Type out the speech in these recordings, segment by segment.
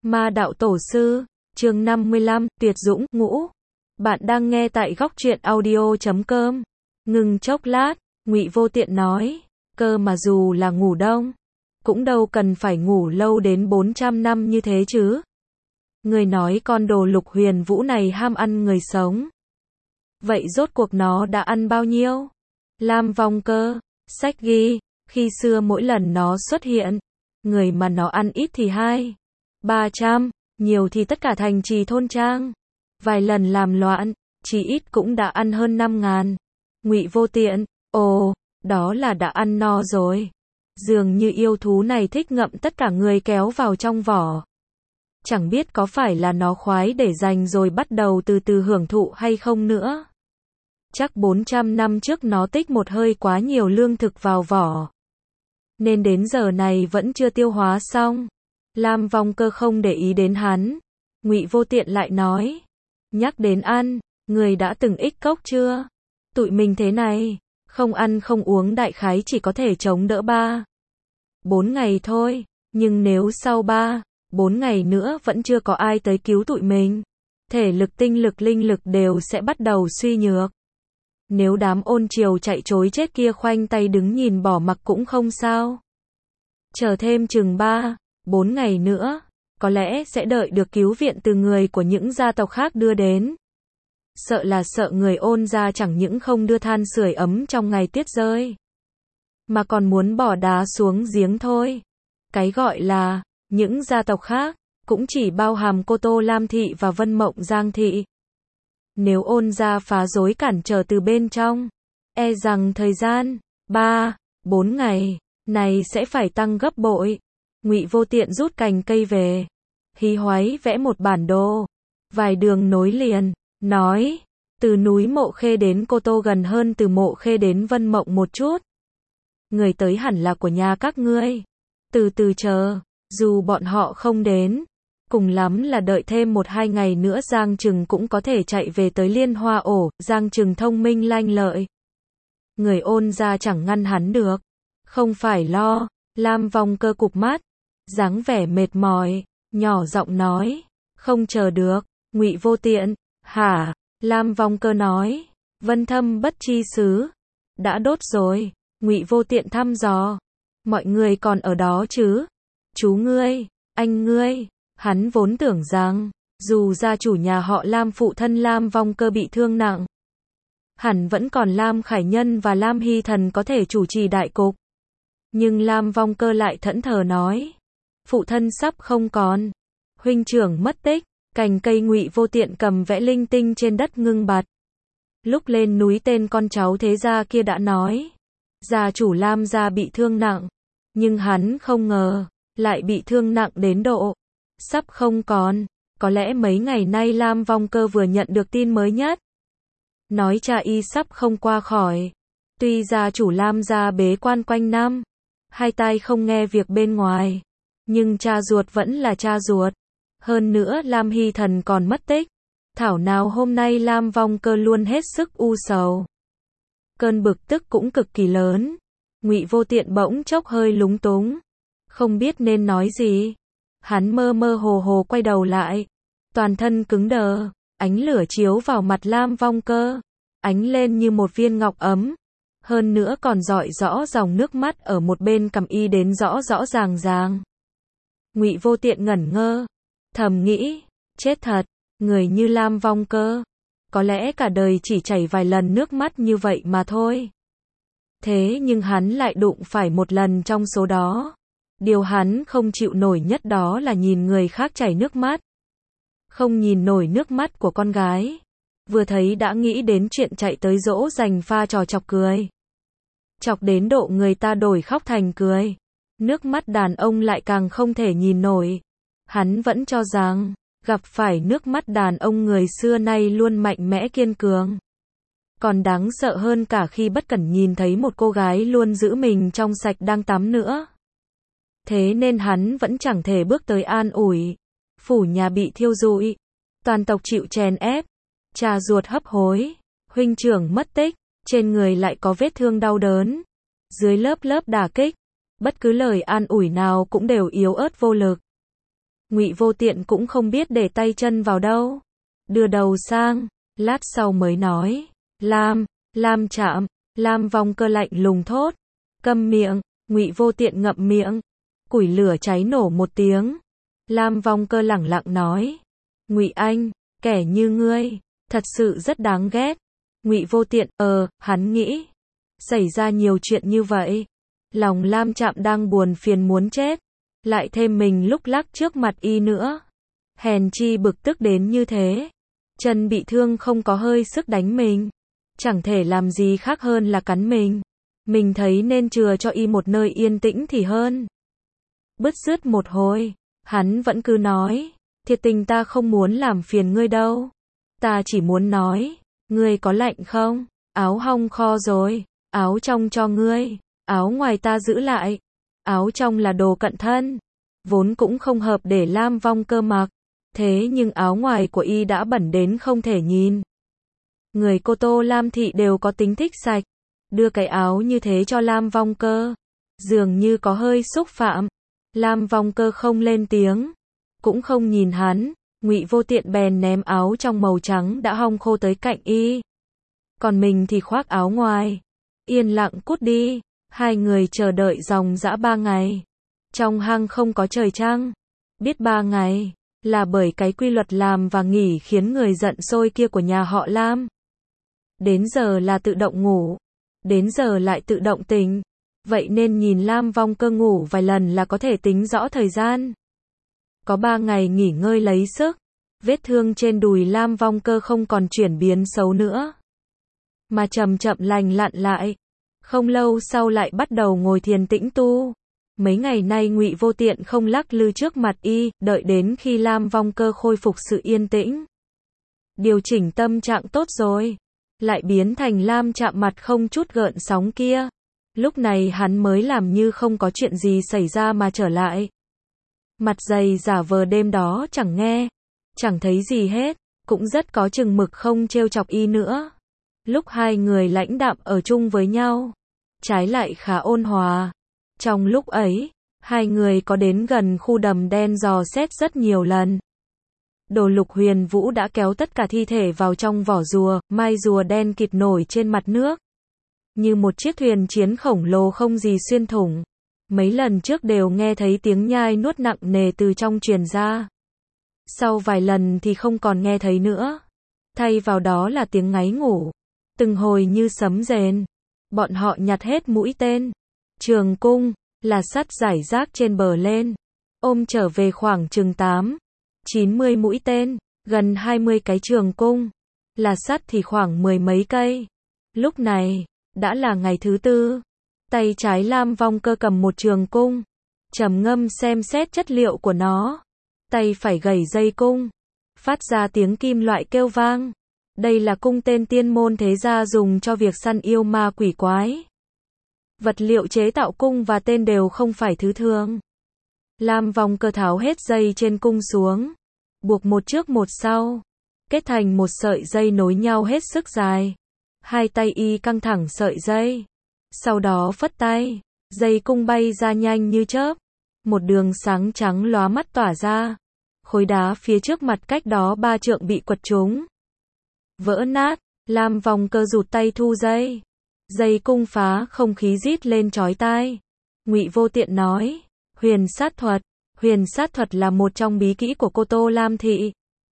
Ma đạo tổ sư, chương 55, tuyệt dũng, ngũ. Bạn đang nghe tại góc truyện audio.com. Ngừng chốc lát, Ngụy Vô Tiện nói, cơ mà dù là ngủ đông, cũng đâu cần phải ngủ lâu đến 400 năm như thế chứ. Người nói con đồ Lục Huyền Vũ này ham ăn người sống. Vậy rốt cuộc nó đã ăn bao nhiêu? Lam Vong Cơ, sách ghi, khi xưa mỗi lần nó xuất hiện, người mà nó ăn ít thì 200-300, nhiều thì tất cả thành trì thôn trang. Vài lần làm loạn, chỉ ít cũng đã ăn hơn 5.000. Ngụy Vô Tiện, ồ, đó là đã ăn no rồi. Dường như yêu thú này thích ngậm tất cả người kéo vào trong vỏ. Chẳng biết có phải là nó khoái để dành rồi bắt đầu từ từ hưởng thụ hay không nữa. Chắc 400 năm trước nó tích một hơi quá nhiều lương thực vào vỏ, nên đến giờ này vẫn chưa tiêu hóa xong. Lam Vong Cơ không để ý đến hắn. Ngụy Vô Tiện lại nói, nhắc đến ăn, người đã từng ích cốc chưa? Tụi mình thế này, không ăn không uống đại khái chỉ có thể chống đỡ 3-4 ngày thôi, nhưng nếu sau 3-4 ngày nữa vẫn chưa có ai tới cứu tụi mình, thể lực tinh lực linh lực đều sẽ bắt đầu suy nhược. Nếu đám ôn triều chạy trối chết kia khoanh tay đứng nhìn bỏ mặc cũng không sao. Chờ thêm chừng 3-4 ngày nữa, có lẽ sẽ đợi được cứu viện từ người của những gia tộc khác đưa đến. Sợ là sợ người ôn gia chẳng những không đưa than sưởi ấm trong ngày tuyết rơi, mà còn muốn bỏ đá xuống giếng thôi. Cái gọi là những gia tộc khác, cũng chỉ bao hàm Cô Tô Lam Thị và Vân Mộng Giang Thị. Nếu ôn gia phá rối cản trở từ bên trong, e rằng thời gian 3-4 ngày này sẽ phải tăng gấp bội. Ngụy Vô Tiện rút cành cây về, hí hoáy vẽ một bản đồ, vài đường nối liền, nói, từ núi Mộ Khê đến Cô Tô gần hơn từ Mộ Khê đến Vân Mộng một chút. Người tới hẳn là của nhà các ngươi. Từ từ chờ, dù bọn họ không đến, cùng lắm là đợi thêm 1-2 ngày nữa Giang Trừng cũng có thể chạy về tới Liên Hoa Ổ. Giang Trừng thông minh lanh lợi, người ôn gia chẳng ngăn hắn được. Không phải lo. Lam Vong Cơ cụp mắt, dáng vẻ mệt mỏi, nhỏ giọng nói, không chờ được. Ngụy Vô Tiện, hả? Lam Vong Cơ nói, Vân Thâm Bất Chi Xứ đã đốt rồi. Ngụy Vô Tiện thăm dò, mọi người còn ở đó chứ? Chú ngươi, anh ngươi. Hắn vốn tưởng rằng, dù gia chủ nhà họ Lam phụ thân Lam Vong Cơ bị thương nặng, hẳn vẫn còn Lam Khải Nhân và Lam Hy Thần có thể chủ trì đại cục. Nhưng Lam Vong Cơ lại thẫn thờ nói, phụ thân sắp không còn, huynh trưởng mất tích. Cành cây Ngụy Vô Tiện cầm vẽ linh tinh trên đất ngưng bặt. Lúc lên núi tên con cháu thế gia kia đã nói, gia chủ Lam gia bị thương nặng, nhưng hắn không ngờ, lại bị thương nặng đến độ sắp không còn. Có lẽ mấy ngày nay Lam Vong Cơ vừa nhận được tin mới nhất, nói cha y sắp không qua khỏi. Tuy gia chủ Lam gia bế quan quanh năm, hai tai không nghe việc bên ngoài, nhưng cha ruột vẫn là cha ruột. Hơn nữa Lam Hy Thần còn mất tích. Thảo nào hôm nay Lam Vong Cơ luôn hết sức u sầu. Cơn bực tức cũng cực kỳ lớn. Ngụy Vô Tiện bỗng chốc hơi lúng túng, không biết nên nói gì. Hắn mơ mơ hồ hồ quay đầu lại, toàn thân cứng đờ. Ánh lửa chiếu vào mặt Lam Vong Cơ, ánh lên như một viên ngọc ấm. Hơn nữa còn rọi rõ dòng nước mắt ở một bên cằm y đến rõ rõ ràng ràng. Ngụy Vô Tiện ngẩn ngơ, thầm nghĩ, chết thật, người như Lam Vong Cơ, có lẽ cả đời chỉ chảy vài lần nước mắt như vậy mà thôi. Thế nhưng hắn lại đụng phải một lần trong số đó. Điều hắn không chịu nổi nhất đó là nhìn người khác chảy nước mắt. Không nhìn nổi nước mắt của con gái. Vừa thấy đã nghĩ đến chuyện chạy tới dỗ dành pha trò chọc cười. Chọc đến độ người ta đổi khóc thành cười. Nước mắt đàn ông lại càng không thể nhìn nổi. Hắn vẫn cho rằng, gặp phải nước mắt đàn ông người xưa nay luôn mạnh mẽ kiên cường. Còn đáng sợ hơn cả khi bất cẩn nhìn thấy một cô gái luôn giữ mình trong sạch đang tắm nữa. Thế nên hắn vẫn chẳng thể bước tới an ủi. Phủ nhà bị thiêu rụi, toàn tộc chịu chèn ép, cha ruột hấp hối, huynh trưởng mất tích, trên người lại có vết thương đau đớn. Dưới lớp lớp đả kích, bất cứ lời an ủi nào cũng đều yếu ớt vô lực. Ngụy Vô Tiện cũng không biết để tay chân vào đâu. Đưa đầu sang, lát sau mới nói, Lam Trạm. Lam Vong Cơ lạnh lùng thốt, câm miệng. Ngụy Vô Tiện ngậm miệng. Củi lửa cháy nổ một tiếng. Lam Vong Cơ lẳng lặng nói, Ngụy Anh, kẻ như ngươi, thật sự rất đáng ghét. Ngụy Vô Tiện, hắn nghĩ, xảy ra nhiều chuyện như vậy. Lòng Lam Trạm đang buồn phiền muốn chết, lại thêm mình lúc lắc trước mặt y nữa. Hèn chi bực tức đến như thế. Chân bị thương không có hơi sức đánh mình, chẳng thể làm gì khác hơn là cắn mình. Mình thấy nên chừa cho y một nơi yên tĩnh thì hơn. Bứt rứt một hồi, hắn vẫn cứ nói, thiệt tình ta không muốn làm phiền ngươi đâu. Ta chỉ muốn nói, ngươi có lạnh không? Áo hong kho rồi, áo trong cho ngươi, áo ngoài ta giữ lại. Áo trong là đồ cận thân, vốn cũng không hợp để Lam Vong Cơ mặc. Thế nhưng áo ngoài của y đã bẩn đến không thể nhìn. Người cô Tô Lam Thị đều có tính thích sạch. Đưa cái áo như thế cho Lam Vong Cơ, dường như có hơi xúc phạm. Lam Vong Cơ không lên tiếng, cũng không nhìn hắn. Ngụy Vô Tiện bèn ném áo trong màu trắng đã hong khô tới cạnh y. Còn mình thì khoác áo ngoài, yên lặng cút đi. Hai người chờ đợi dòng dã 3 ngày. Trong hang không có trời trăng. Biết 3 ngày là bởi cái quy luật làm và nghỉ khiến người giận sôi kia của nhà họ Lam. Đến giờ là tự động ngủ, đến giờ lại tự động tỉnh. Vậy nên nhìn Lam Vong Cơ ngủ vài lần là có thể tính rõ thời gian. Có 3 ngày nghỉ ngơi lấy sức, vết thương trên đùi Lam Vong Cơ không còn chuyển biến xấu nữa, mà chậm chậm lành lặn lại. Không lâu sau lại bắt đầu ngồi thiền tĩnh tu. Mấy ngày nay Ngụy Vô Tiện không lắc lư trước mặt y, đợi đến khi Lam Vong Cơ khôi phục sự yên tĩnh, điều chỉnh tâm trạng tốt rồi, lại biến thành Lam Trạm mặt không chút gợn sóng kia. Lúc này hắn mới làm như không có chuyện gì xảy ra mà trở lại. Mặt dày giả vờ đêm đó chẳng nghe, chẳng thấy gì hết, cũng rất có chừng mực không trêu chọc y nữa. Lúc hai người lãnh đạm ở chung với nhau, trái lại khá ôn hòa. Trong lúc ấy, hai người có đến gần khu đầm đen dò xét rất nhiều lần. Đồ Lục Huyền Vũ đã kéo tất cả thi thể vào trong vỏ rùa, mai rùa đen kịt nổi trên mặt nước, như một chiếc thuyền chiến khổng lồ không gì xuyên thủng. Mấy lần trước đều nghe thấy tiếng nhai nuốt nặng nề từ trong truyền ra. Sau vài lần thì không còn nghe thấy nữa. Thay vào đó là tiếng ngáy ngủ, từng hồi như sấm rền. Bọn họ nhặt hết mũi tên, trường cung, là sắt rải rác trên bờ lên, ôm trở về khoảng chừng 90 mũi tên, gần 20 cái trường cung, là sắt thì khoảng 10 mấy cây. Lúc này, đã là ngày thứ 4. Tay trái Lam Vong Cơ cầm một trường cung, trầm ngâm xem xét chất liệu của nó. Tay phải gẩy dây cung, phát ra tiếng kim loại kêu vang. Đây là cung tên tiên môn thế gia dùng cho việc săn yêu ma quỷ quái. Vật liệu chế tạo cung và tên đều không phải thứ thường. Lam Vong Cơ tháo hết dây trên cung xuống, buộc một trước một sau, kết thành một sợi dây nối nhau hết sức dài. Hai tay y căng thẳng sợi dây, sau đó phất tay, dây cung bay ra nhanh như chớp, một đường sáng trắng lóa mắt tỏa ra. Khối đá phía trước mặt cách đó 3 trượng bị quật trúng, vỡ nát. Lam Vong Cơ rụt tay thu dây, dây cung phá không khí rít lên chói tai. Ngụy Vô Tiện nói, huyền sát thuật là một trong bí kỹ của cô Tô Lam Thị,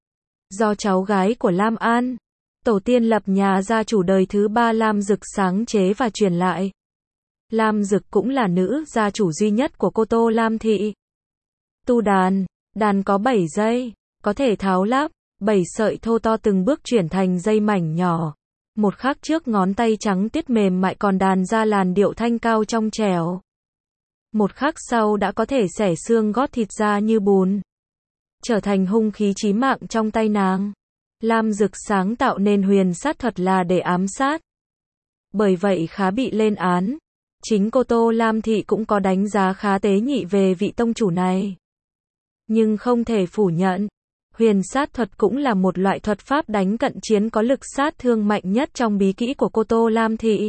do cháu gái của Lam An, tổ tiên lập nhà gia chủ đời thứ 3 Lam Dực sáng chế và truyền lại. Lam Dực cũng là nữ gia chủ duy nhất của cô Tô Lam Thị. Tu đàn có 7 dây, có thể tháo lắp, 7 sợi thô to từng bước chuyển thành dây mảnh nhỏ. Một khắc trước ngón tay trắng tiết mềm mại còn đàn ra làn điệu thanh cao trong trẻo. Một khắc sau đã có thể xẻ xương gót thịt ra như bùn, trở thành hung khí chí mạng trong tay nàng. Lam Dực sáng tạo nên huyền sát thuật là để ám sát, bởi vậy khá bị lên án. Chính cô Tô Lam Thị cũng có đánh giá khá tế nhị về vị tông chủ này. Nhưng không thể phủ nhận, huyền sát thuật cũng là một loại thuật pháp đánh cận chiến có lực sát thương mạnh nhất trong bí kỹ của cô Tô Lam Thị.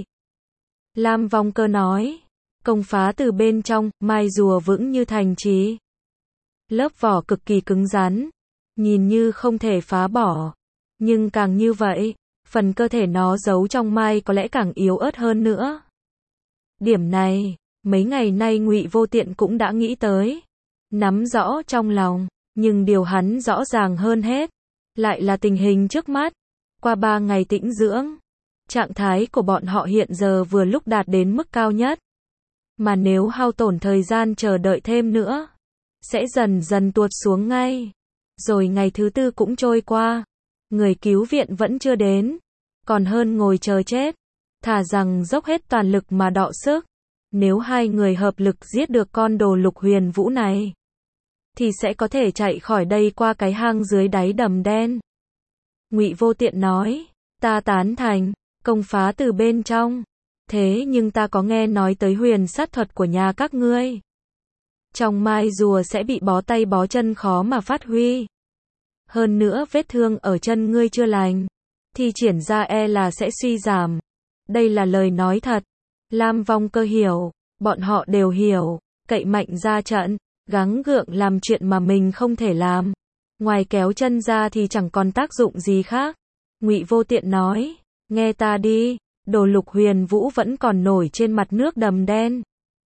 Lam Vong Cơ nói, công phá từ bên trong, mai rùa vững như thành trì. Lớp vỏ cực kỳ cứng rắn, nhìn như không thể phá bỏ. Nhưng càng như vậy, phần cơ thể nó giấu trong mai có lẽ càng yếu ớt hơn nữa. Điểm này, mấy ngày nay Ngụy Vô Tiện cũng đã nghĩ tới, nắm rõ trong lòng, nhưng điều hắn rõ ràng hơn hết, lại là tình hình trước mắt. Qua 3 ngày tĩnh dưỡng, trạng thái của bọn họ hiện giờ vừa lúc đạt đến mức cao nhất. Mà nếu hao tổn thời gian chờ đợi thêm nữa, sẽ dần dần tuột xuống ngay. Rồi ngày thứ 4 cũng trôi qua, người cứu viện vẫn chưa đến, còn hơn ngồi chờ chết. Thà rằng dốc hết toàn lực mà đọ sức. Nếu hai người hợp lực giết được con đồ Lục Huyền Vũ này, thì sẽ có thể chạy khỏi đây qua cái hang dưới đáy đầm đen. Ngụy Vô Tiện nói, ta tán thành, công phá từ bên trong. Thế nhưng ta có nghe nói tới huyền sát thuật của nhà các ngươi. Trong mai rùa sẽ bị bó tay bó chân khó mà phát huy. Hơn nữa vết thương ở chân ngươi chưa lành, thì triển ra e là sẽ suy giảm. Đây là lời nói thật. Lam Vong Cơ hiểu, bọn họ đều hiểu, cậy mạnh ra trận, gắng gượng làm chuyện mà mình không thể làm. Ngoài kéo chân ra thì chẳng còn tác dụng gì khác. Ngụy Vô Tiện nói, nghe ta đi, đồ Lục Huyền Vũ vẫn còn nổi trên mặt nước đầm đen.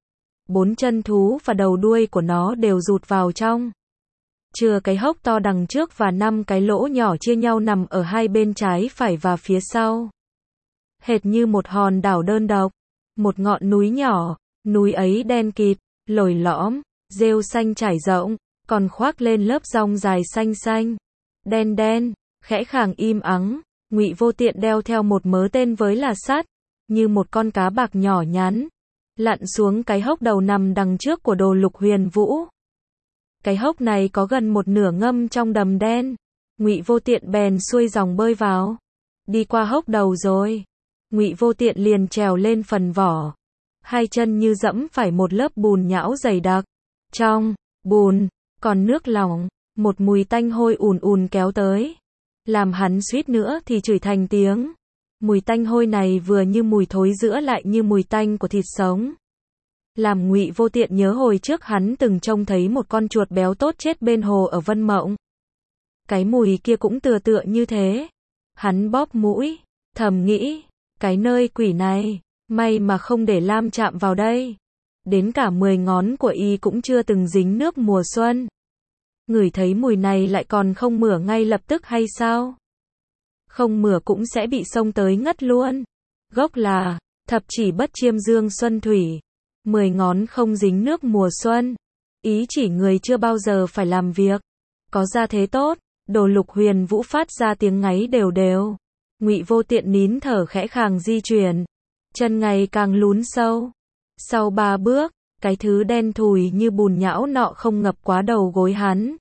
4 chân thú và đầu đuôi của nó đều rụt vào trong. Chừa cái hốc to đằng trước và 5 cái lỗ nhỏ chia nhau nằm ở hai bên trái phải và phía sau. Hệt như một hòn đảo đơn độc, một ngọn núi nhỏ, núi ấy đen kịt, lồi lõm, rêu xanh trải rộng, còn khoác lên lớp rong dài xanh xanh, đen đen, khẽ khàng im ắng. Ngụy Vô Tiện đeo theo một mớ tên với là sắt, như một con cá bạc nhỏ nhắn, lặn xuống cái hốc đầu nằm đằng trước của đồ Lục Huyền Vũ. Cái hốc này có gần một nửa ngâm trong đầm đen. Ngụy Vô Tiện bèn xuôi dòng bơi vào. Đi qua hốc đầu rồi, Ngụy Vô Tiện liền trèo lên phần vỏ. Hai chân như dẫm phải một lớp bùn nhão dày đặc. Trong bùn còn nước lỏng, một mùi tanh hôi ùn ùn kéo tới, làm hắn suýt nữa thì chửi thành tiếng. Mùi tanh hôi này vừa như mùi thối giữa lại như mùi tanh của thịt sống. Làm Ngụy Vô Tiện nhớ hồi trước hắn từng trông thấy một con chuột béo tốt chết bên hồ ở Vân Mộng. Cái mùi kia cũng tựa như thế. Hắn bóp mũi, thầm nghĩ, cái nơi quỷ này, may mà không để Lam chạm vào đây. Đến cả 10 ngón của y cũng chưa từng dính nước mùa xuân. Ngửi thấy mùi này lại còn không mửa ngay lập tức hay sao? Không mửa cũng sẽ bị xông tới ngất luôn. Gốc là, thập chỉ bất chiêm dương xuân thủy. 10 ngón không dính nước mùa xuân. Ý chỉ người chưa bao giờ phải làm việc. Có gia thế tốt, đồ Lục Huyền Vũ phát ra tiếng ngáy đều đều. Ngụy Vô Tiện nín thở khẽ khàng di chuyển. Chân ngày càng lún sâu. Sau 3 bước, cái thứ đen thùi như bùn nhão nọ không ngập quá đầu gối hắn.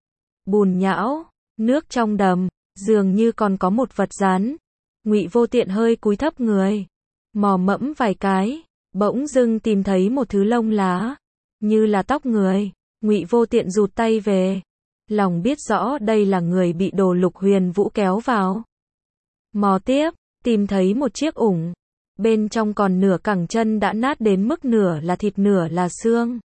Bùn nhão, nước trong đầm, dường như còn có một vật rắn. Ngụy Vô Tiện hơi cúi thấp người, mò mẫm vài cái, bỗng dưng tìm thấy một thứ lông lá, như là tóc người. Ngụy Vô Tiện rụt tay về, lòng biết rõ đây là người bị đồ Lục Huyền Vũ kéo vào. Mò tiếp, tìm thấy một chiếc ủng, bên trong còn nửa cẳng chân đã nát đến mức nửa là thịt nửa là xương.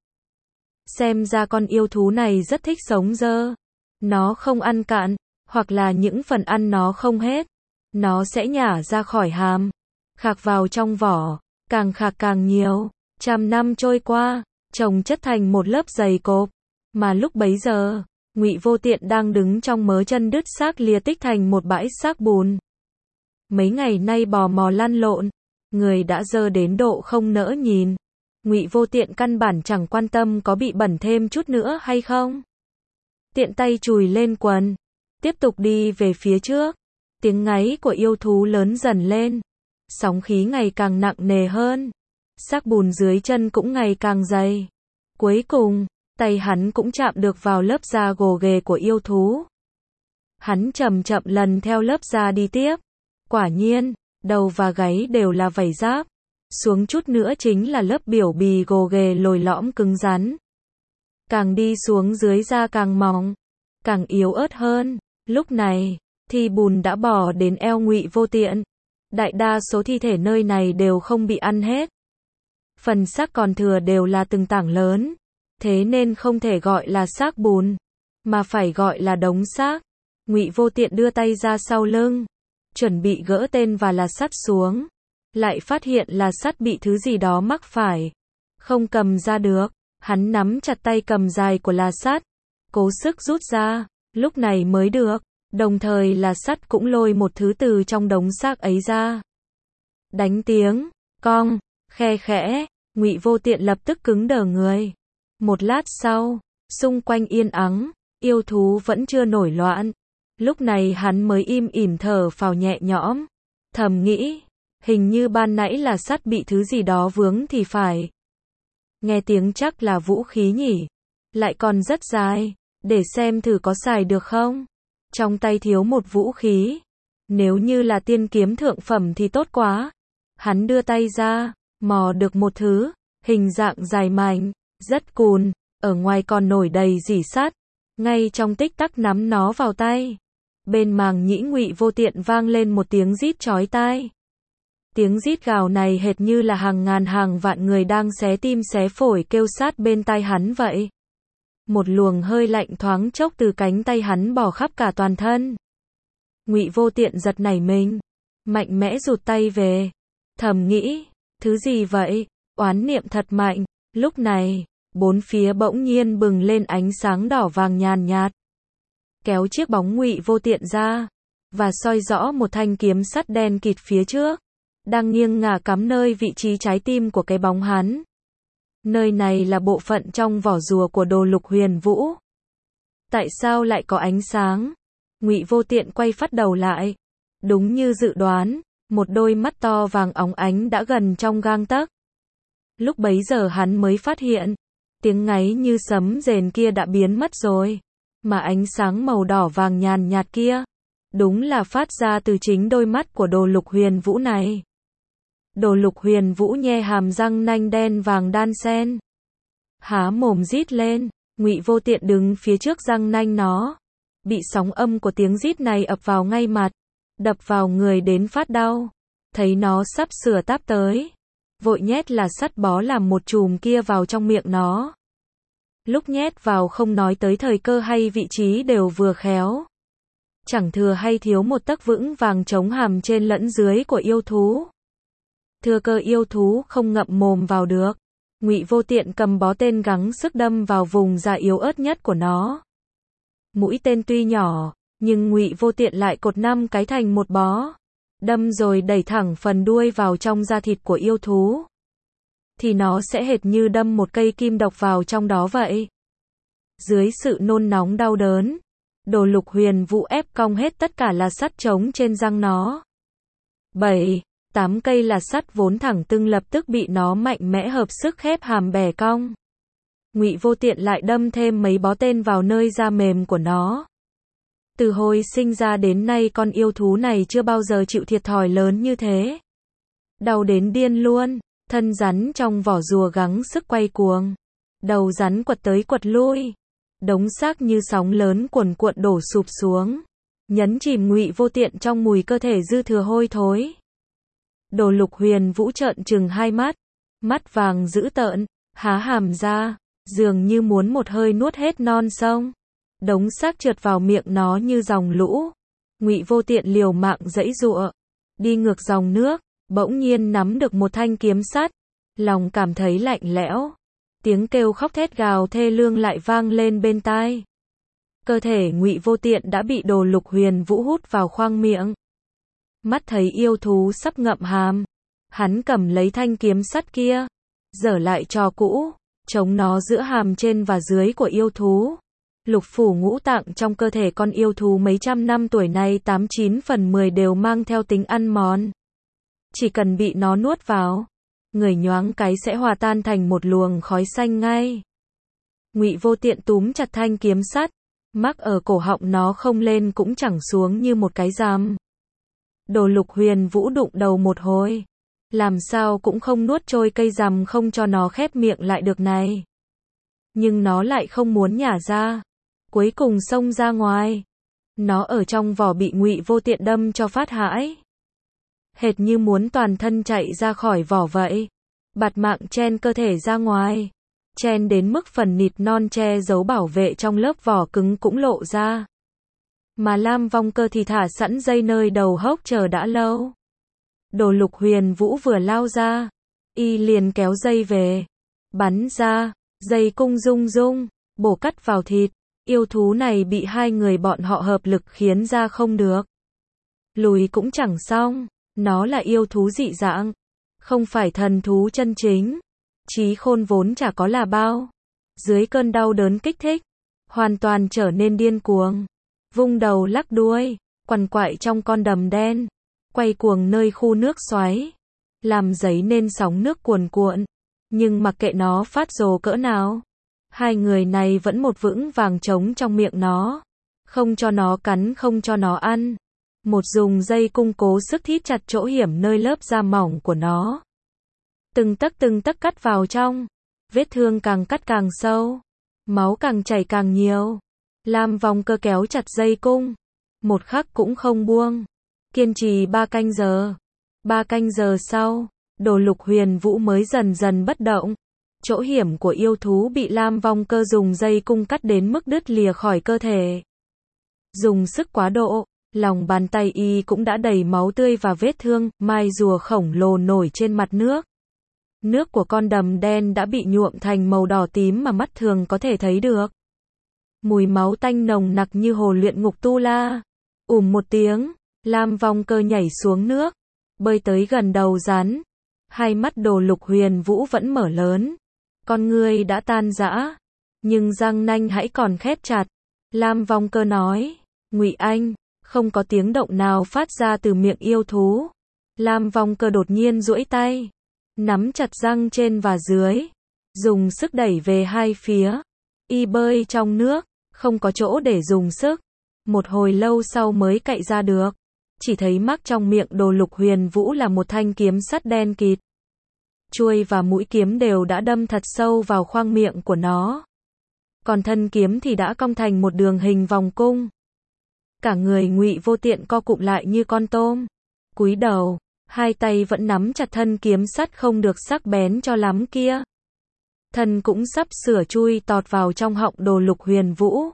Xem ra con yêu thú này rất thích sống dơ. Nó không ăn cạn, hoặc là những phần ăn nó không hết, nó sẽ nhả ra khỏi hàm, khạc vào trong vỏ, càng khạc càng nhiều. 100 năm trôi qua, chồng chất thành một lớp dày cộp, mà lúc bấy giờ, Ngụy Vô Tiện đang đứng trong mớ chân đứt xác lìa tích thành một bãi xác bùn. Mấy ngày nay bò mò lăn lộn, người đã dơ đến độ không nỡ nhìn. Ngụy Vô Tiện căn bản chẳng quan tâm có bị bẩn thêm chút nữa hay không. Tiện tay chùi lên quần, tiếp tục đi về phía trước. Tiếng ngáy của yêu thú lớn dần lên, sóng khí ngày càng nặng nề hơn, xác bùn dưới chân cũng ngày càng dày. Cuối cùng, tay hắn cũng chạm được vào lớp da gồ ghề của yêu thú. Hắn chậm chậm lần theo lớp da đi tiếp. Quả nhiên, đầu và gáy đều là vảy giáp, xuống chút nữa chính là lớp biểu bì gồ ghề lồi lõm cứng rắn. Càng đi xuống dưới da càng mỏng, càng yếu ớt hơn. Lúc này, thi bùn đã bò đến eo Ngụy Vô Tiện. Đại đa số thi thể nơi này đều không bị ăn hết. Phần xác còn thừa đều là từng tảng lớn, thế nên không thể gọi là xác bùn, mà phải gọi là đống xác. Ngụy Vô Tiện đưa tay ra sau lưng, chuẩn bị gỡ tên và là sắt xuống, lại phát hiện là sắt bị thứ gì đó mắc phải, không cầm ra được. Hắn nắm chặt tay cầm dài của là sắt, cố sức rút ra, lúc này mới được, đồng thời là sắt cũng lôi một thứ từ trong đống xác ấy ra. Đánh tiếng, cong, khe khẽ, Ngụy Vô Tiện lập tức cứng đờ người. Một lát sau, xung quanh yên ắng, yêu thú vẫn chưa nổi loạn. Lúc này hắn mới im ỉm thở phào nhẹ nhõm, thầm nghĩ, hình như ban nãy là sắt bị thứ gì đó vướng thì phải. Nghe tiếng chắc là vũ khí nhỉ, lại còn rất dài, để xem thử có xài được không. Trong tay thiếu một vũ khí, nếu như là tiên kiếm thượng phẩm thì tốt quá. Hắn đưa tay ra, mò được một thứ, hình dạng dài mảnh, rất cùn, ở ngoài còn nổi đầy rỉ sắt. Ngay trong tích tắc nắm nó vào tay, bên màng nhĩ Ngụy Vô Tiện vang lên một tiếng rít chói tai. Tiếng rít gào này hệt như là hàng ngàn hàng vạn người đang xé tim xé phổi kêu sát bên tai hắn vậy. Một luồng hơi lạnh thoáng chốc từ cánh tay hắn bò khắp cả toàn thân. Ngụy Vô Tiện giật nảy mình, mạnh mẽ rụt tay về, thầm nghĩ, thứ gì vậy, oán niệm thật mạnh. Lúc này, bốn phía bỗng nhiên bừng lên ánh sáng đỏ vàng nhàn nhạt. Kéo chiếc bóng Ngụy Vô Tiện ra, và soi rõ một thanh kiếm sắt đen kịt phía trước, đang nghiêng ngả cắm nơi vị trí trái tim của cái bóng hắn. Nơi này là bộ phận trong vỏ rùa của Đồ Lục Huyền Vũ. Tại sao lại có ánh sáng? Ngụy Vô Tiện quay phắt đầu lại. Đúng như dự đoán, một đôi mắt to vàng óng ánh đã gần trong gang tấc. Lúc bấy giờ hắn mới phát hiện, tiếng ngáy như sấm rền kia đã biến mất rồi, mà ánh sáng màu đỏ vàng nhàn nhạt kia, đúng là phát ra từ chính đôi mắt của Đồ Lục Huyền Vũ này. Đồ Lục Huyền Vũ nhe hàm răng nanh đen vàng đan xen, há mồm rít lên. Ngụy Vô Tiện đứng phía trước răng nanh nó, bị sóng âm của tiếng rít này ập vào ngay mặt, đập vào người đến phát đau. Thấy nó sắp sửa táp tới, vội nhét là sắt bó làm một chùm kia vào trong miệng nó. Lúc nhét vào không nói tới thời cơ hay vị trí đều vừa khéo, chẳng thừa hay thiếu một tấc vững vàng chống hàm trên lẫn dưới của yêu thú. Thừa cơ yêu thú không ngậm mồm vào được, Ngụy Vô Tiện cầm bó tên gắng sức đâm vào vùng da yếu ớt nhất của nó. Mũi tên tuy nhỏ, nhưng Ngụy Vô Tiện lại cột 5 cái thành một bó, đâm rồi đẩy thẳng phần đuôi vào trong da thịt của yêu thú. Thì nó sẽ hệt như đâm một cây kim độc vào trong đó vậy. Dưới sự nôn nóng đau đớn, Đồ Lục Huyền Vũ ép cong hết tất cả là sắt trống trên răng nó. 7-8 cây là sắt vốn thẳng tưng lập tức bị nó mạnh mẽ hợp sức khép hàm bẻ cong. Ngụy Vô Tiện lại đâm thêm mấy bó tên vào nơi da mềm của nó. Từ hồi sinh ra đến nay con yêu thú này chưa bao giờ chịu thiệt thòi lớn như thế. Đau đến điên luôn, thân rắn trong vỏ rùa gắng sức quay cuồng. Đầu rắn quật tới quật lui. Đống xác như sóng lớn cuồn cuộn đổ sụp xuống, nhấn chìm Ngụy Vô Tiện trong mùi cơ thể dư thừa hôi thối. Đồ Lục Huyền Vũ trợn trừng hai mắt, mắt vàng dữ tợn, há hàm ra, dường như muốn một hơi nuốt hết non sông. Đống xác trượt vào miệng nó như dòng lũ. Ngụy Vô Tiện liều mạng giãy giụa, đi ngược dòng nước, bỗng nhiên nắm được một thanh kiếm sắt, lòng cảm thấy lạnh lẽo. Tiếng kêu khóc thét gào thê lương lại vang lên bên tai. Cơ thể Ngụy Vô Tiện đã bị Đồ Lục Huyền Vũ hút vào khoang miệng. Mắt thấy yêu thú sắp ngậm hàm, hắn cầm lấy thanh kiếm sắt kia, dở lại trò cũ, chống nó giữa hàm trên và dưới của yêu thú. Lục phủ ngũ tạng trong cơ thể con yêu thú mấy trăm năm tuổi này 89 phần 10 đều mang theo tính ăn mòn. Chỉ cần bị nó nuốt vào, người nhoáng cái sẽ hòa tan thành một luồng khói xanh ngay. Ngụy Vô Tiện túm chặt thanh kiếm sắt, mắc ở cổ họng nó không lên cũng chẳng xuống như một cái rằm. Đồ Lục Huyền Vũ đụng đầu một hồi, làm sao cũng không nuốt trôi cây rằm không cho nó khép miệng lại được này. Nhưng nó lại không muốn nhả ra, cuối cùng xông ra ngoài. Nó ở trong vỏ bị Ngụy Vô Tiện đâm cho phát hãi, hệt như muốn toàn thân chạy ra khỏi vỏ vậy, bạt mạng chen cơ thể ra ngoài. chen đến mức phần nịt non che giấu bảo vệ trong lớp vỏ cứng cũng lộ ra. Mà Lam Vong Cơ thì thả sẵn dây nơi đầu hốc chờ đã lâu. Đồ Lục Huyền Vũ vừa lao ra, y liền kéo dây về, bắn ra, dây cung rung rung, bổ cắt vào thịt. Yêu thú này bị hai người bọn họ hợp lực khiến ra không được. Lùi cũng chẳng xong, nó là yêu thú dị dạng, không phải thần thú chân chính. Trí khôn vốn chả có là bao. Dưới cơn đau đớn kích thích, hoàn toàn trở nên điên cuồng. Vung đầu lắc đuôi, quằn quại trong con đầm đen, quay cuồng nơi khu nước xoáy, làm dấy nên sóng nước cuồn cuộn. Nhưng mặc kệ nó phát rồ cỡ nào, hai người này vẫn một vững vàng trống trong miệng nó. Không cho nó cắn, không cho nó ăn. Một dùng dây cung cố sức thít chặt chỗ hiểm nơi lớp da mỏng của nó. Từng tấc cắt vào trong. Vết thương càng cắt càng sâu. Máu càng chảy càng nhiều. Lam Vong Cơ kéo chặt dây cung. Một khắc cũng không buông. Kiên trì 3 canh giờ. 3 canh giờ sau, Đồ Lục Huyền Vũ mới dần dần bất động. Chỗ hiểm của yêu thú bị Lam Vong Cơ dùng dây cung cắt đến mức đứt lìa khỏi cơ thể. Dùng sức quá độ, lòng bàn tay y cũng đã đầy máu tươi và vết thương, mai rùa khổng lồ nổi trên mặt nước. Nước của con đầm đen đã bị nhuộm thành màu đỏ tím mà mắt thường có thể thấy được. Mùi máu tanh nồng nặc như hồ luyện ngục tu la. Một tiếng, Lam Vong Cơ nhảy xuống nước, bơi tới gần đầu rắn. Hai mắt Đồ Lục Huyền Vũ vẫn mở lớn. Con ngươi đã tan rã, nhưng răng nanh hãy còn khép chặt. Lam Vong Cơ nói, Ngụy Anh, không có tiếng động nào phát ra từ miệng yêu thú. Lam Vong Cơ đột nhiên duỗi tay, nắm chặt răng trên và dưới, dùng sức đẩy về hai phía. Y bơi trong nước, không có chỗ để dùng sức. Một hồi lâu sau mới cạy ra được. Chỉ thấy mắc trong miệng Đồ Lục Huyền Vũ là một thanh kiếm sắt đen kịt. Chuôi và mũi kiếm đều đã đâm thật sâu vào khoang miệng của nó. Còn thân kiếm thì đã cong thành một đường hình vòng cung. Cả người Ngụy Vô Tiện co cụm lại như con tôm. Cúi đầu, hai tay vẫn nắm chặt thân kiếm sắt không được sắc bén cho lắm kia. Thân cũng sắp sửa chui tọt vào trong họng Đồ Lục Huyền Vũ.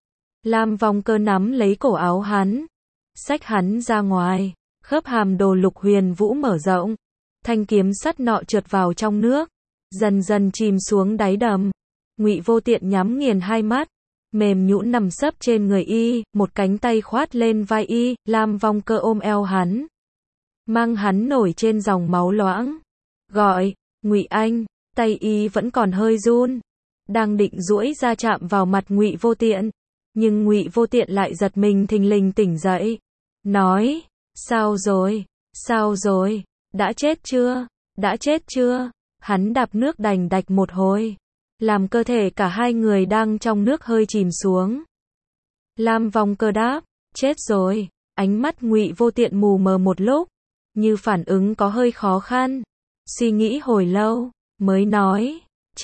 Lam Vong Cơ nắm lấy cổ áo hắn, xách hắn ra ngoài. Khớp hàm Đồ Lục Huyền Vũ mở rộng. Thanh kiếm sắt nọ trượt vào trong nước, dần dần chìm xuống đáy đầm. Ngụy Vô Tiện nhắm nghiền hai mắt, mềm nhũn nằm sấp trên người y, một cánh tay khoát lên vai y. Lam Vong Cơ ôm eo hắn, mang hắn nổi trên dòng máu loãng, gọi, Ngụy Anh. Tay y vẫn còn hơi run, đang định duỗi ra chạm vào mặt Ngụy Vô Tiện, nhưng Ngụy Vô Tiện lại giật mình thình lình tỉnh dậy, nói, sao rồi, sao rồi, đã chết chưa, đã chết chưa. Hắn đạp nước đành đạch một hồi, làm cơ thể cả hai người đang trong nước hơi chìm xuống. Lam Vong Cơ đáp, chết rồi. Ánh mắt Ngụy Vô Tiện mù mờ một lúc, như phản ứng có hơi khó khăn, suy nghĩ hồi lâu, mới nói,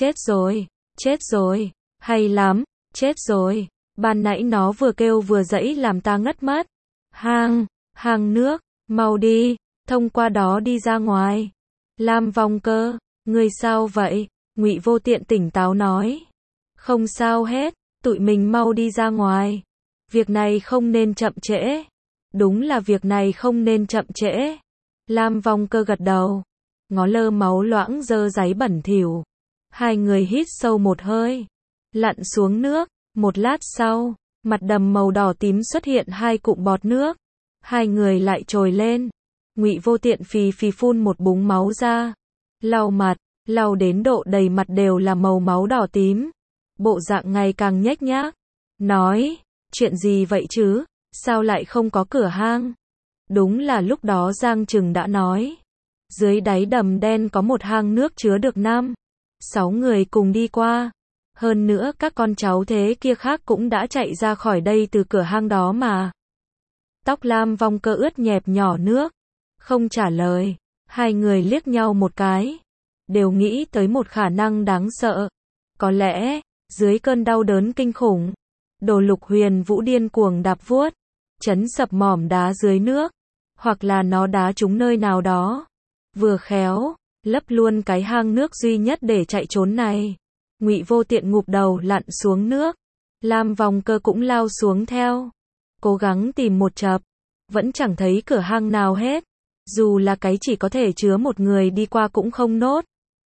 chết rồi, hay lắm, chết rồi. Ban nãy nó vừa kêu vừa dãy làm ta ngất mất. Hang nước, mau đi, thông qua đó đi ra ngoài. Lam Vong Cơ, ngươi sao vậy? Ngụy Vô Tiện tỉnh táo nói, không sao hết, tụi mình mau đi ra ngoài. Việc này không nên chậm trễ. Đúng là việc này không nên chậm trễ. Lam Vong Cơ gật đầu, ngó lơ máu loãng dơ dáy bẩn thỉu. Hai người hít sâu một hơi, lặn xuống nước. Một lát sau, mặt đầm màu đỏ tím xuất hiện hai cụm bọt nước. Hai người lại trồi lên. Ngụy Vô Tiện phì phì phun một búng máu ra, lau mặt, lau đến độ đầy mặt đều là màu máu đỏ tím. Bộ dạng ngày càng nhếch nhác, nói, chuyện gì vậy chứ, sao lại không có cửa hang? Đúng là lúc đó Giang Trừng đã nói, dưới đáy đầm đen có một hang nước chứa được 5-6 người cùng đi qua. Hơn nữa các con cháu thế kia khác cũng đã chạy ra khỏi đây từ cửa hang đó mà. Tóc Lam Vong Cơ ướt nhẹp nhỏ nước, không trả lời. Hai người liếc nhau một cái, đều nghĩ tới một khả năng đáng sợ. Có lẽ, dưới cơn đau đớn kinh khủng, Đồ Lục Huyền Vũ điên cuồng đạp vuốt, chấn sập mỏm đá dưới nước, hoặc là nó đá trúng nơi nào đó. Vừa khéo, lấp luôn cái hang nước duy nhất để chạy trốn này. Ngụy Vô Tiện ngụp đầu lặn xuống nước. Lam Vong Cơ cũng lao xuống theo. Cố gắng tìm một chập. Vẫn chẳng thấy cửa hang nào hết. Dù là cái chỉ có thể chứa một người đi qua cũng không nốt.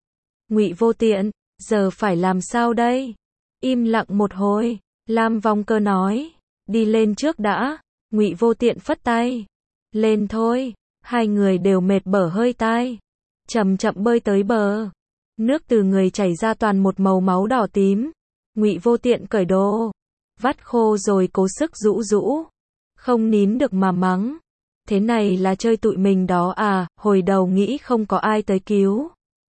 Ngụy Vô Tiện, giờ phải làm sao đây? Im lặng một hồi. Lam Vong Cơ nói. Đi lên trước đã. Ngụy Vô Tiện phất tay. Lên thôi. Hai người đều mệt bở hơi tai. Chậm chậm bơi tới bờ. Nước từ người chảy ra toàn một màu máu đỏ tím. Ngụy Vô Tiện cởi đồ. Vắt khô rồi cố sức rũ rũ. Không nín được mà mắng. Thế này là chơi tụi mình đó à, hồi đầu nghĩ không có ai tới cứu.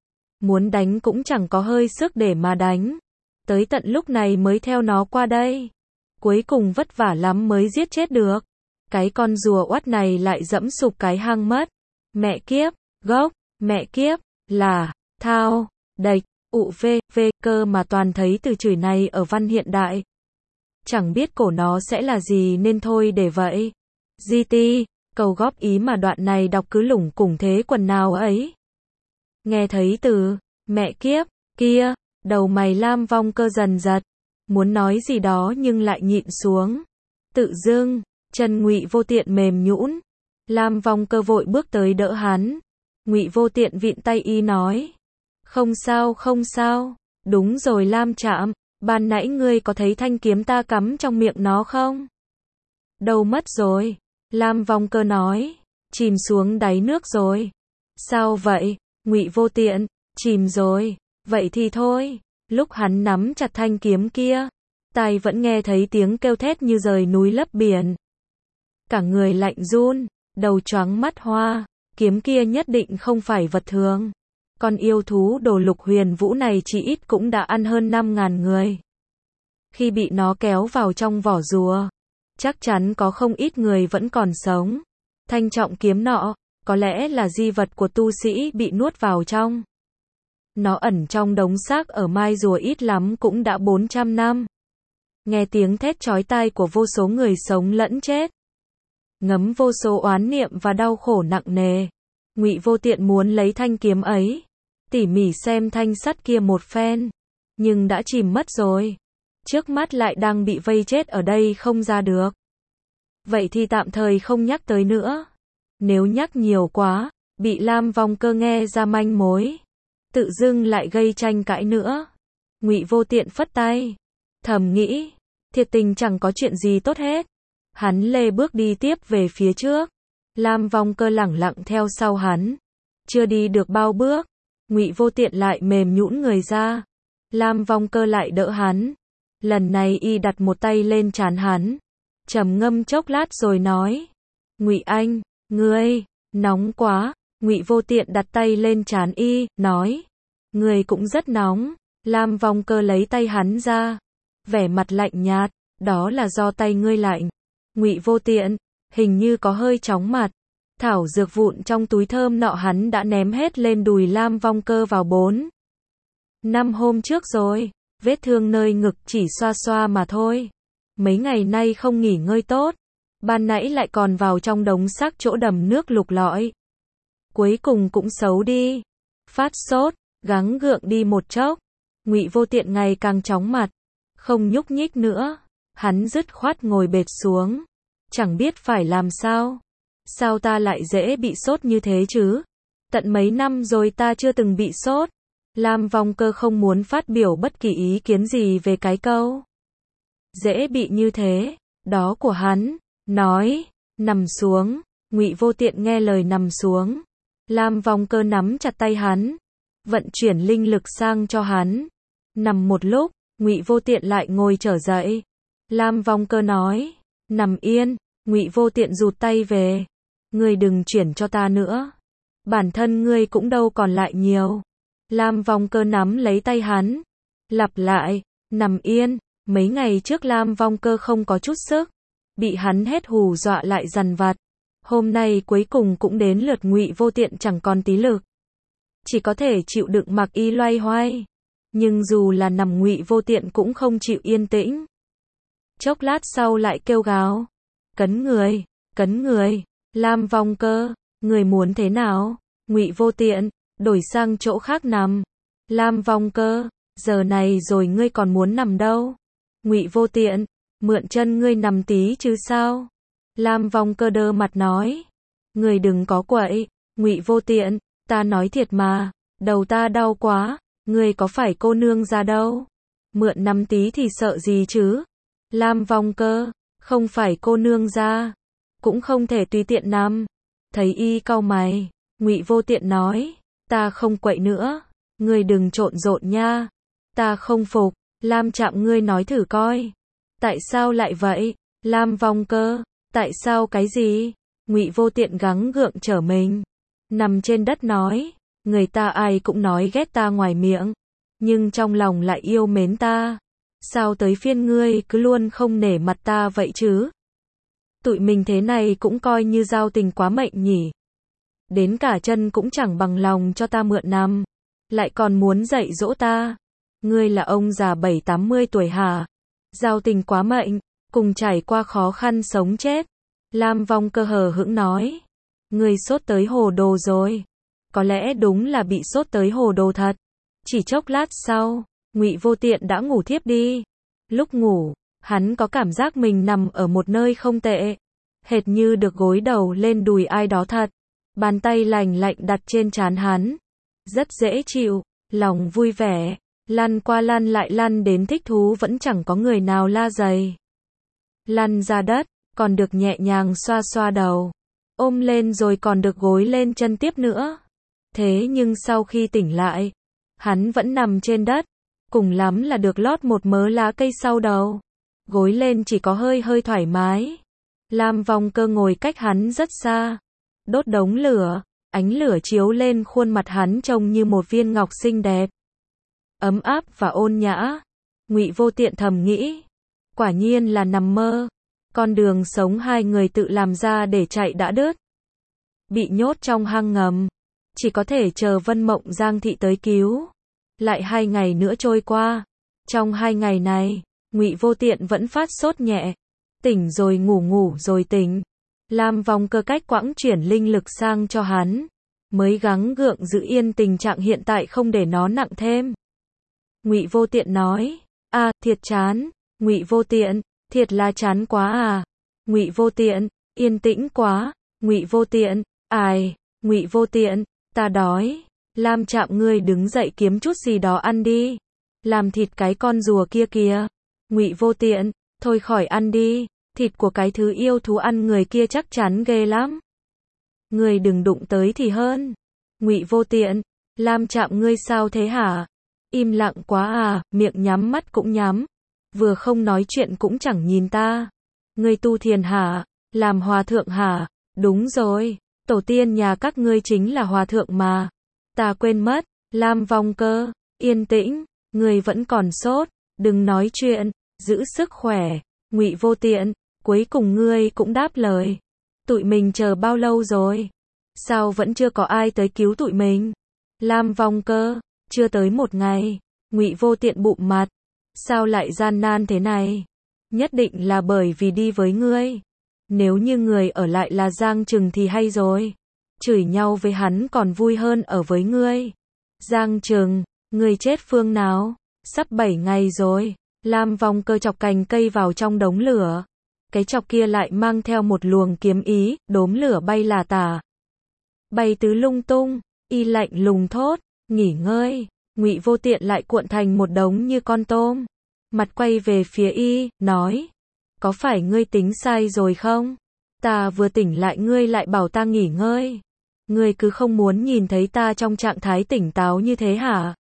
Muốn đánh cũng chẳng có hơi sức để mà đánh. Tới tận lúc này mới theo nó qua đây. Cuối cùng vất vả lắm mới giết chết được. Cái con rùa oắt này lại dẫm sụp cái hang mất. Mẹ kiếp, gốc, mẹ kiếp, là, thao, đạch, ụ v, cơ mà toàn thấy từ chửi này ở văn hiện đại. Chẳng biết cổ nó sẽ là gì nên thôi để vậy. GT, câu góp ý mà đoạn này đọc cứ lủng củng thế quần nào ấy. Nghe thấy từ, mẹ kiếp, kia, đầu mày Lam Vong Cơ dần giật. Muốn nói gì đó nhưng lại nhịn xuống. Tự dưng, chân Ngụy Vô Tiện mềm nhũn. Lam Vong Cơ vội bước tới đỡ hắn. Ngụy Vô Tiện vịn tay y nói. Không sao không sao. Đúng rồi Lam Trạm, ban nãy ngươi có thấy thanh kiếm ta cắm trong miệng nó không? Đâu mất rồi? Lam Vong Cơ nói. Chìm xuống đáy nước rồi. Sao vậy? Ngụy Vô Tiện, chìm rồi. Vậy thì thôi. Lúc hắn nắm chặt thanh kiếm kia, tai vẫn nghe thấy tiếng kêu thét như rời núi lấp biển. Cả người lạnh run, đầu choáng mắt hoa. Kiếm kia nhất định không phải vật thường. Con yêu thú đồ lục huyền vũ này chỉ ít cũng đã ăn hơn 5.000 người. Khi bị nó kéo vào trong vỏ rùa, chắc chắn có không ít người vẫn còn sống. Thanh trọng kiếm nọ, có lẽ là di vật của tu sĩ bị nuốt vào trong. Nó ẩn trong đống xác ở mai rùa ít lắm cũng đã 400 năm. Nghe tiếng thét chói tai của vô số người sống lẫn chết. Ngấm vô số oán niệm và đau khổ nặng nề. Ngụy Vô Tiện muốn lấy thanh kiếm ấy, tỉ mỉ xem thanh sắt kia một phen. Nhưng đã chìm mất rồi. Trước mắt lại đang bị vây chết ở đây không ra được. Vậy thì tạm thời không nhắc tới nữa. Nếu nhắc nhiều quá, bị Lam Vong Cơ nghe ra manh mối. Tự dưng lại gây tranh cãi nữa. Ngụy Vô Tiện phất tay. Thầm nghĩ, thiệt tình chẳng có chuyện gì tốt hết. Hắn lê bước đi tiếp về phía trước. Lam Vong Cơ lẳng lặng theo sau hắn. Chưa đi được bao bước, Ngụy Vô Tiện lại mềm nhũn người ra. Lam Vong Cơ lại đỡ hắn. Lần này y đặt một tay lên trán hắn. Trầm ngâm chốc lát rồi nói. Ngụy anh, ngươi, nóng quá. Ngụy Vô Tiện đặt tay lên trán y, nói. Ngươi cũng rất nóng. Lam Vong Cơ lấy tay hắn ra. Vẻ mặt lạnh nhạt, đó là do tay ngươi lạnh. Ngụy Vô Tiện, hình như có hơi chóng mặt. Thảo dược vụn trong túi thơm nọ hắn đã ném hết lên đùi Lam Vong Cơ vào 4-5 hôm trước rồi. Vết thương nơi ngực chỉ xoa xoa mà thôi. Mấy ngày nay không nghỉ ngơi tốt. Ban nãy lại còn vào trong đống xác chỗ đầm nước lục lọi. Cuối cùng cũng xấu đi. Phát sốt, gắng gượng đi một chốc. Ngụy Vô Tiện ngày càng chóng mặt. Không nhúc nhích nữa. Hắn dứt khoát ngồi bệt xuống. Chẳng biết phải làm sao. Sao ta lại dễ bị sốt như thế chứ? Tận mấy năm rồi ta chưa từng bị sốt. Lam Vong Cơ không muốn phát biểu bất kỳ ý kiến gì về cái câu dễ bị như thế đó của hắn. Nói, nằm xuống. Ngụy Vô Tiện nghe lời nằm xuống. Lam Vong Cơ nắm chặt tay hắn, vận chuyển linh lực sang cho hắn. Nằm một lúc, Ngụy Vô Tiện lại ngồi trở dậy. Lam Vong Cơ nói, nằm yên. Ngụy Vô Tiện rụt tay về. Ngươi đừng chuyển cho ta nữa. Bản thân ngươi cũng đâu còn lại nhiều. Lam Vong Cơ nắm lấy tay hắn. Lặp lại, nằm yên. Mấy ngày trước Lam Vong Cơ không có chút sức. Bị hắn hết hù dọa lại dằn vặt. Hôm nay cuối cùng cũng đến lượt Ngụy Vô Tiện chẳng còn tí lực. Chỉ có thể chịu đựng mặc y loay hoay. Nhưng dù là nằm Ngụy Vô Tiện cũng không chịu yên tĩnh. Chốc lát sau lại kêu gào. Cấn người, cấn người. Lam Vong Cơ, người muốn thế nào? Ngụy Vô Tiện, đổi sang chỗ khác nằm. Lam Vong Cơ, giờ này rồi ngươi còn muốn nằm đâu? Ngụy Vô Tiện, mượn chân ngươi nằm tí chứ sao? Lam Vong Cơ đơ mặt nói. Ngươi đừng có quậy, Ngụy Vô Tiện, ta nói thiệt mà, đầu ta đau quá, ngươi có phải cô nương ra đâu? Mượn nằm tí thì sợ gì chứ? Lam Vong Cơ, không phải cô nương ra, cũng không thể tùy tiện nằm. Thấy y cau mày, Ngụy Vô Tiện nói, ta không quậy nữa, ngươi đừng trộn rộn nha. Ta không phục, Lam Trạm ngươi nói thử coi. Tại sao lại vậy? Lam Vong Cơ, tại sao cái gì? Ngụy Vô Tiện gắng gượng trở mình, nằm trên đất nói, người ta ai cũng nói ghét ta ngoài miệng, nhưng trong lòng lại yêu mến ta. Sao tới phiên ngươi cứ luôn không nể mặt ta vậy chứ? Tụi mình thế này cũng coi như giao tình quá mệnh nhỉ. Đến cả chân cũng chẳng bằng lòng cho ta mượn nằm, lại còn muốn dạy dỗ ta. Ngươi là ông già 70-80 tuổi hả? Giao tình quá mệnh, cùng trải qua khó khăn sống chết. Lam Vong Cơ hờ hững nói. Ngươi sốt tới hồ đồ rồi. Có lẽ đúng là bị sốt tới hồ đồ thật. Chỉ chốc lát sau, Ngụy Vô Tiện đã ngủ thiếp đi. Lúc ngủ, hắn có cảm giác mình nằm ở một nơi không tệ. Hệt như được gối đầu lên đùi ai đó thật. Bàn tay lành lạnh đặt trên trán hắn. Rất dễ chịu, lòng vui vẻ. Lăn qua lăn lại lăn đến thích thú vẫn chẳng có người nào la giày. Lăn ra đất, còn được nhẹ nhàng xoa xoa đầu. Ôm lên rồi còn được gối lên chân tiếp nữa. Thế nhưng sau khi tỉnh lại, hắn vẫn nằm trên đất. Cùng lắm là được lót một mớ lá cây sau đầu. Gối lên chỉ có hơi hơi thoải mái. Lam Vong Cơ ngồi cách hắn rất xa. Đốt đống lửa, ánh lửa chiếu lên khuôn mặt hắn trông như một viên ngọc xinh đẹp. Ấm áp và ôn nhã. Ngụy Vô Tiện thầm nghĩ. Quả nhiên là nằm mơ. Con đường sống hai người tự làm ra để chạy đã đứt. Bị nhốt trong hang ngầm. Chỉ có thể chờ Vân Mộng Giang thị tới cứu. Lại 2 ngày nữa trôi qua. Trong 2 ngày này, Ngụy Vô Tiện vẫn phát sốt nhẹ. Tỉnh rồi ngủ, ngủ rồi tỉnh. Lam Vong Cơ cách quãng chuyển linh lực sang cho hắn. Mới gắng gượng giữ yên tình trạng hiện tại không để nó nặng thêm. Ngụy Vô Tiện nói. Thiệt chán. Ngụy Vô Tiện, thiệt là chán quá à. Ngụy Vô Tiện, yên tĩnh quá. Ngụy Vô Tiện, ai. Ngụy Vô Tiện, ta đói. Lam Trạm ngươi đứng dậy kiếm chút gì đó ăn đi. Làm thịt cái con rùa kia kìa. Ngụy Vô Tiện, thôi khỏi ăn đi. Thịt của cái thứ yêu thú ăn người kia chắc chắn ghê lắm. Ngươi đừng đụng tới thì hơn. Ngụy Vô Tiện, Lam Trạm ngươi sao thế hả? Im lặng quá à, miệng nhắm mắt cũng nhắm. Vừa không nói chuyện cũng chẳng nhìn ta. Ngươi tu thiền hả? Làm hòa thượng hả? Đúng rồi, tổ tiên nhà các ngươi chính là hòa thượng mà. Ta quên mất. Lam Vong Cơ, yên tĩnh, ngươi vẫn còn sốt, đừng nói chuyện, giữ sức khỏe. Ngụy Vô Tiện, cuối cùng ngươi cũng đáp lời. Tụi mình chờ bao lâu rồi? Sao vẫn chưa có ai tới cứu tụi mình? Lam Vong Cơ, chưa tới 1 ngày. Ngụy Vô Tiện bụm mặt. Sao lại gian nan thế này? Nhất định là bởi vì đi với ngươi. Nếu như người ở lại là Giang Trừng thì hay rồi. Chửi nhau với hắn còn vui hơn ở với ngươi. Giang Trừng, ngươi chết phương nào? Sắp 7 ngày rồi. Lam Vong Cơ chọc cành cây vào trong đống lửa. Cái chọc kia lại mang theo một luồng kiếm ý, đốm lửa bay là tả. Bay tứ lung tung, y lạnh lùng thốt, nghỉ ngơi. Ngụy Vô Tiện lại cuộn thành một đống như con tôm. Mặt quay về phía y, nói. Có phải ngươi tính sai rồi không? Ta vừa tỉnh lại ngươi lại bảo ta nghỉ ngơi. Ngươi cứ không muốn nhìn thấy ta trong trạng thái tỉnh táo như thế hả?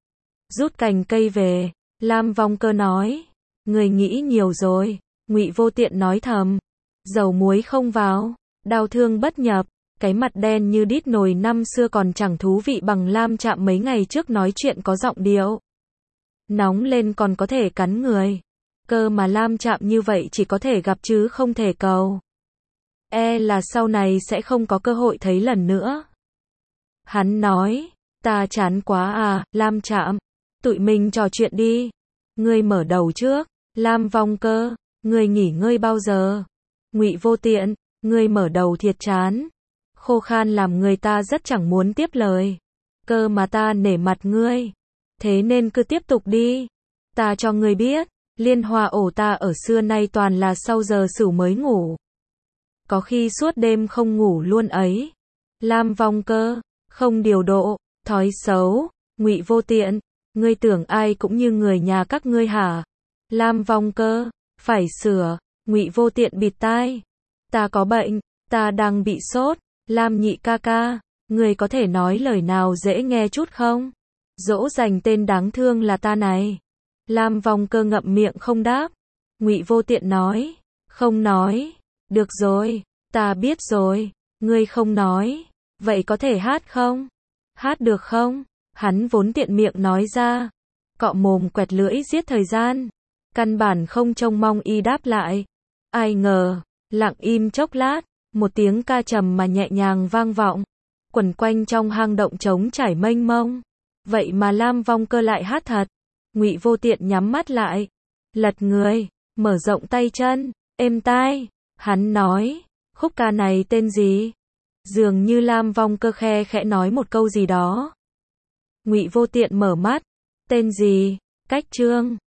Rút cành cây về. Lam Vong Cơ nói. Ngươi nghĩ nhiều rồi. Ngụy Vô Tiện nói thầm. Dầu muối không vào. Đau thương bất nhập. Cái mặt đen như đít nồi năm xưa còn chẳng thú vị bằng Lam Trạm mấy ngày trước nói chuyện có giọng điệu. Nóng lên còn có thể cắn người. Cơ mà Lam Trạm như vậy chỉ có thể gặp chứ không thể cầu. Là sau này sẽ không có cơ hội thấy lần nữa. Hắn nói. Ta chán quá à, Lam Trạm. Tụi mình trò chuyện đi. Ngươi mở đầu trước. Lam Vong Cơ, ngươi nghỉ ngơi bao giờ? Ngụy Vô Tiện, ngươi mở đầu thiệt chán. Khô khan làm người ta rất chẳng muốn tiếp lời. Cơ mà ta nể mặt ngươi. thế nên cứ tiếp tục đi. Ta cho ngươi biết, Liên Hoa ổ ta ở xưa nay toàn là sau giờ Sửu mới ngủ. Có khi suốt đêm không ngủ luôn ấy. Lam Vong Cơ, không điều độ, thói xấu, Ngụy Vô Tiện, ngươi tưởng ai cũng như người nhà các ngươi hả? Lam Vong Cơ, phải sửa, Ngụy Vô Tiện bịt tai. Ta có bệnh, ta đang bị sốt. Lam Nhị ca ca, ngươi có thể nói lời nào dễ nghe chút không? Dỗ dành tên đáng thương là ta này. Lam Vong Cơ ngậm miệng không đáp. Ngụy Vô Tiện nói, không nói. Được rồi, ta biết rồi, ngươi không nói. Vậy có thể hát không? Hát được không? Hắn vốn tiện miệng nói ra. Cọ mồm quẹt lưỡi giết thời gian. Căn bản không trông mong y đáp lại. Ai ngờ, lặng im chốc lát, một tiếng ca trầm mà nhẹ nhàng vang vọng, quẩn quanh trong hang động trống trải mênh mông. Vậy mà Lam Vong Cơ lại hát thật. Ngụy Vô Tiện nhắm mắt lại, lật người, mở rộng tay chân, êm tai. Hắn nói, khúc ca này tên gì? Dường như Lam Vong Cơ khe khẽ nói một câu gì đó. Ngụy Vô Tiện mở mắt, tên gì? Cách chương.